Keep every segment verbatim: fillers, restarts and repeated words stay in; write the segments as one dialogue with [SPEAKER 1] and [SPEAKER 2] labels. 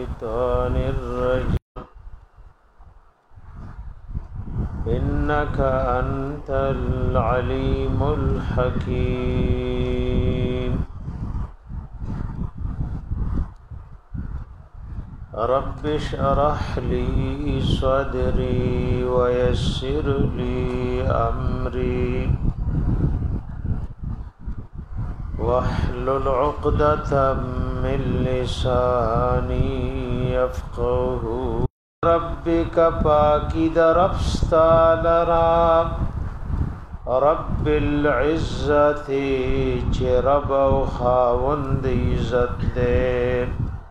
[SPEAKER 1] الشيطان الرجيم إنك أنت العليم الحكيم رب اشرح لي صدري ويسر لي أمري واحلل عقدة من لساني يفقه ربك پاکی در افستالرا رب العزت چه رب و خاوند عزت دے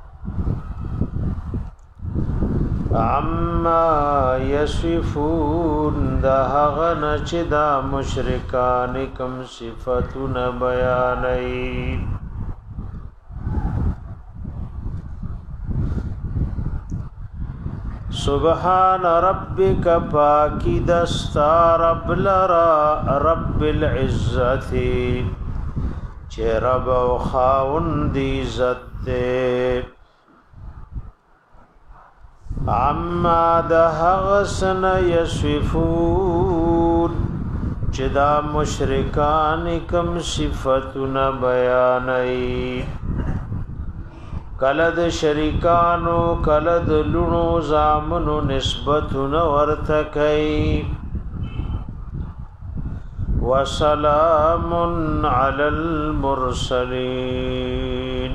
[SPEAKER 1] عما یصفون دا هغن چه دا مشرکان کم صفتون بیانی سبحان ربک پاکی دستا رب لرا رب العزت چه رب و خاوند عزت دے عما د هغسن یصفون چې دا مشرکان کم صفتونه بیانای کله د شریکانو کله د لونو زامنو نسبتونه ورته کوي وسلام علی المرسلین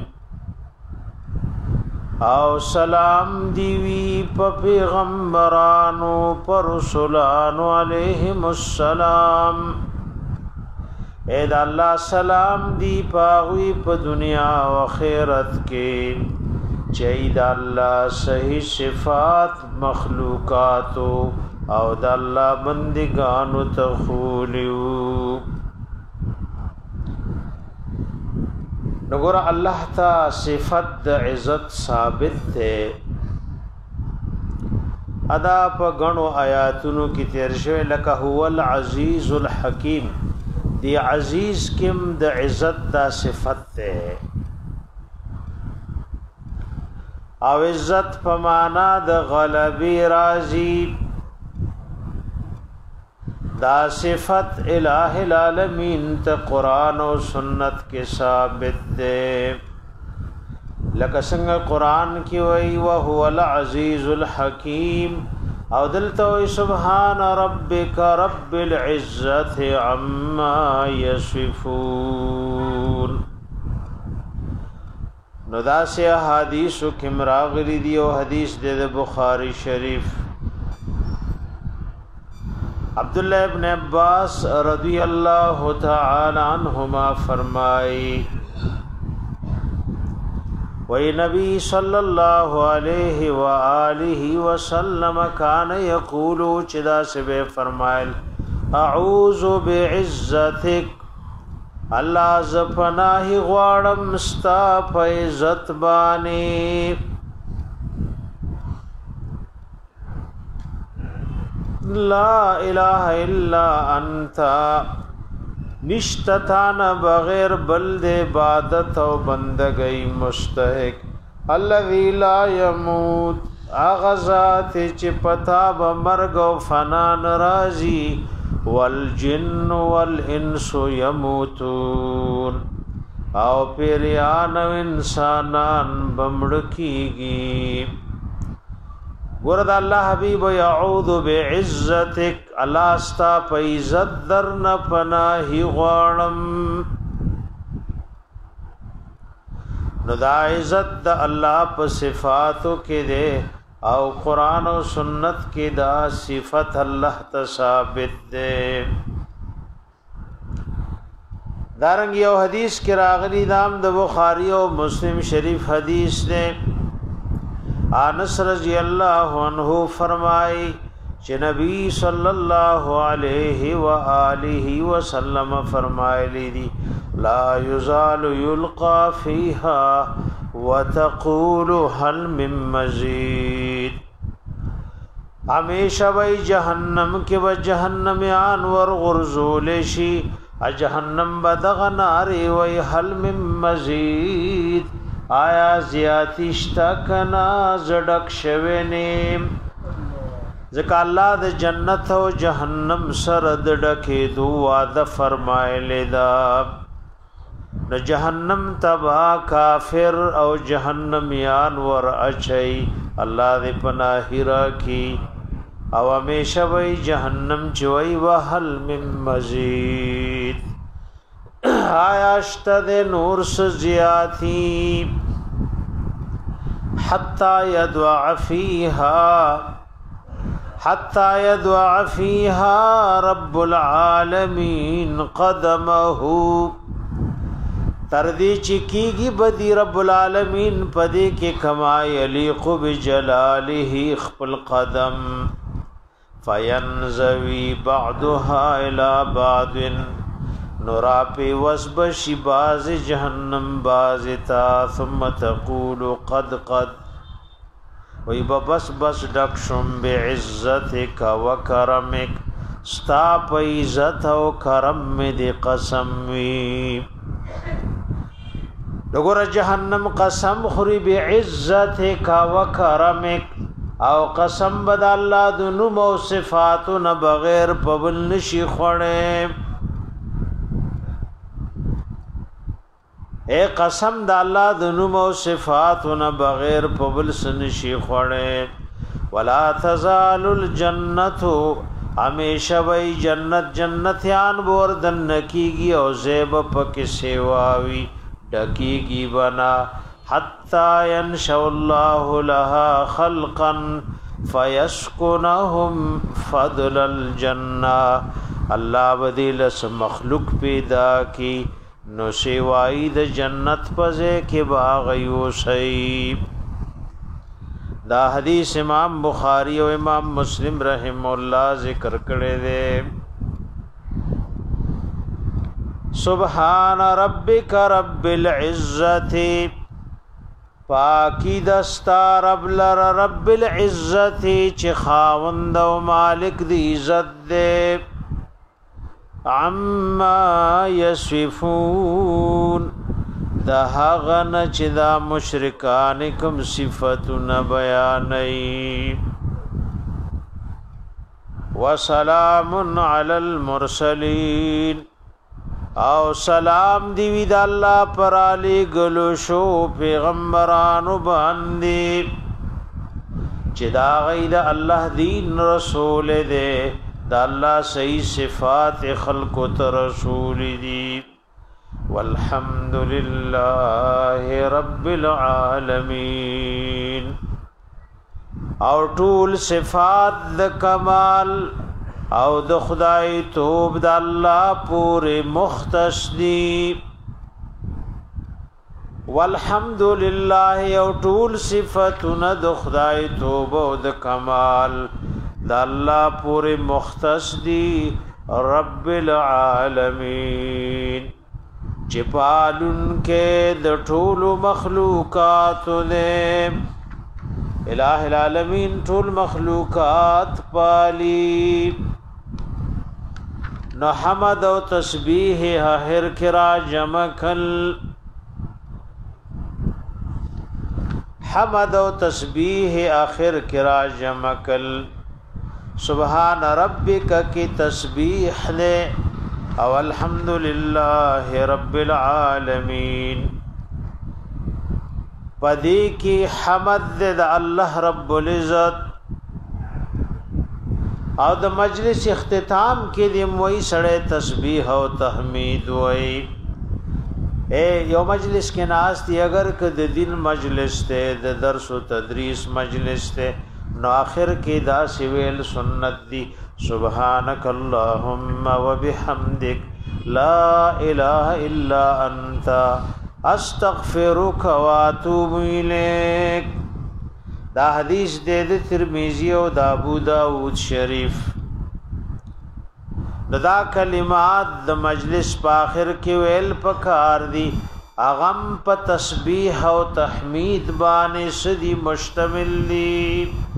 [SPEAKER 1] او سلام دیوی په پیغمبرانو پر رسولانو علیہم السلام اے دا اللہ سلام دی پاوی په دنیا و آخرت کې چې دا الله صحیح صفات مخلوقاتو او دا الله بندگانو تخولیو نګور الله تا صفت د عزت ثابت ہے ادا په غنو آیاتونو کې تیر شوی لکه هو العزیز الحکیم دی عزیز کم د عزت دا صفت ہے او عزت په معنا د غلبی راضی دا صفت الہ العالمین ته قرآن و سنت کے ثابت دے لکه څنګه قرآن کی وی وهو العزیز الحکیم او دلته وی سبحان ربک رب العزت عما یصفون نو دا سے حدیث کې مراغلی دی او حدیث د بخاری شریف عبداللہ ابن عباس رضی اللہ تعالی عنہما فرمائی وی نبی صلی اللہ علیہ وآلہ وسلم کان یقولو چدا سے بے فرمائل اعوذ بعزتک اللہ زپناہی غوارم ستا فیزت بانی لا الہ الا انت نشتتان بغیر بلد عبادت و بندگی مستحق الذی لا یموت اغزات چی پتا بمرگ و فنان رازی والجن والانس یموتون او پیریان و انسانان بمڑکی گی ورد اللہ حبیب یعوذ بعزتک اللہ استا پا عزت در نپناہی غوارم نو دا عزت دا اللہ پا صفاتو کے دے او قرآن و سنت کے دا صفت اللہ تصابت دے دارنگی او حدیث کے راغلی دام دا بخاری و مسلم شریف حدیث دے انس رضی اللہ عنہ فرمائی کہ نبی صلی اللہ علیہ وآلہ وسلم فرمائے لی لا یزال یلقا فیہا وتقول هل من مزید ہمیشہ وی جہنم کے و جہنمیان ور غرزول شی جہنم بدغ ناری وی حل من مزید آیا زیاتیشتا کنا زړک شوه نیم ځکه الله د جنت او جهنم سره د ډکې دوه وعده فرمایلی دا د جهنم تبا کافر او جهنميان ور اچي الله دې پناه راکي او همیشه وي جهنم چوي وهل من مزید آیا اشتد نور سزیاتی حتى يدعى فيها حتى يدعى فيها رب العالمين قدمه تردی چکیگی بدی رب العالمین پدی کے کما یلیق بجلاله خپل قدم فینزوی بعدها الى بعد نورا پی وسبش باز جہنم بازتا ثم تقول قد قد وی بس بس ڈکشم بعزتک و کرمک ستا پی عزت و کرم میں دی قسم وی دغور جهنم قسم خوري بعزتک و کرمک او قسم بد الله د نوم او صفاتو نه بغیر پبل نشي خوړې اے قسم د الله د نوم او صفاتو نه بغیر پبل سنشي خوړې ولا تزال الجنه همیشه وی جنت جنتیان بوردن کیږي او زیب پکې سیواوي ڈکیگی بنا حتی ینشو اللہ لها خلقا فیسکنہم فضل الجنہ اللہ بدیلس مخلوق پیدا کی نو سیوائی د جنت پزے کے باغیو سیب دا حدیث امام بخاری و امام مسلم رحم اللہ ذکر کرے دے سبحان ربک رب العزت پاکی دستا رب لر رب العزت چی خاوند و مالک دی عزت دے عما یصفون دا غن چی دا مشرکانکم صفتنا بیانی وسلام علی المرسلین او سلام دی وی د الله پر علی گلو شو پیغمبرانو باندې چې دا غید الله دین رسول دے دا الله صحیح صفات خلق ته رسول دی والحمد لله رب العالمین او ټول صفات د کمال او د خدای توب د الله پورې مختص دی والحمد لله او ټول صفاتونه د خدای توب او د کمال د الله پورې مختص دی رب العالمین چې پالون کې د ټول مخلوقات له الہ العالمین ټول مخلوقات پالی نو حمد و تسبیح هر کرا جمع کل حمد و تسبیح آخر کرا جمع کل سبحان ربک کی تسبیح لے او الحمدللہ رب العالمین پدی کی حمد د الله رب العزت او د مجلس اختتام کې د موي سړې تسبیح او تحمید وای اے یو مجلس کې ناس دی اگر که د دین مجلس ته د درس او تدریس مجلس ته نو اخر کې دا سویل سنت دی سبحانك اللهم وبحمدك لا اله الا انت استغفرك واتوب اليك دا حدیث دے د ترمذی او د ابو داود شریف دا کلمات د مجلس په اخر کې ویل پکار دي اغم په تسبیح او تحمید باندې سدي مشتمل دي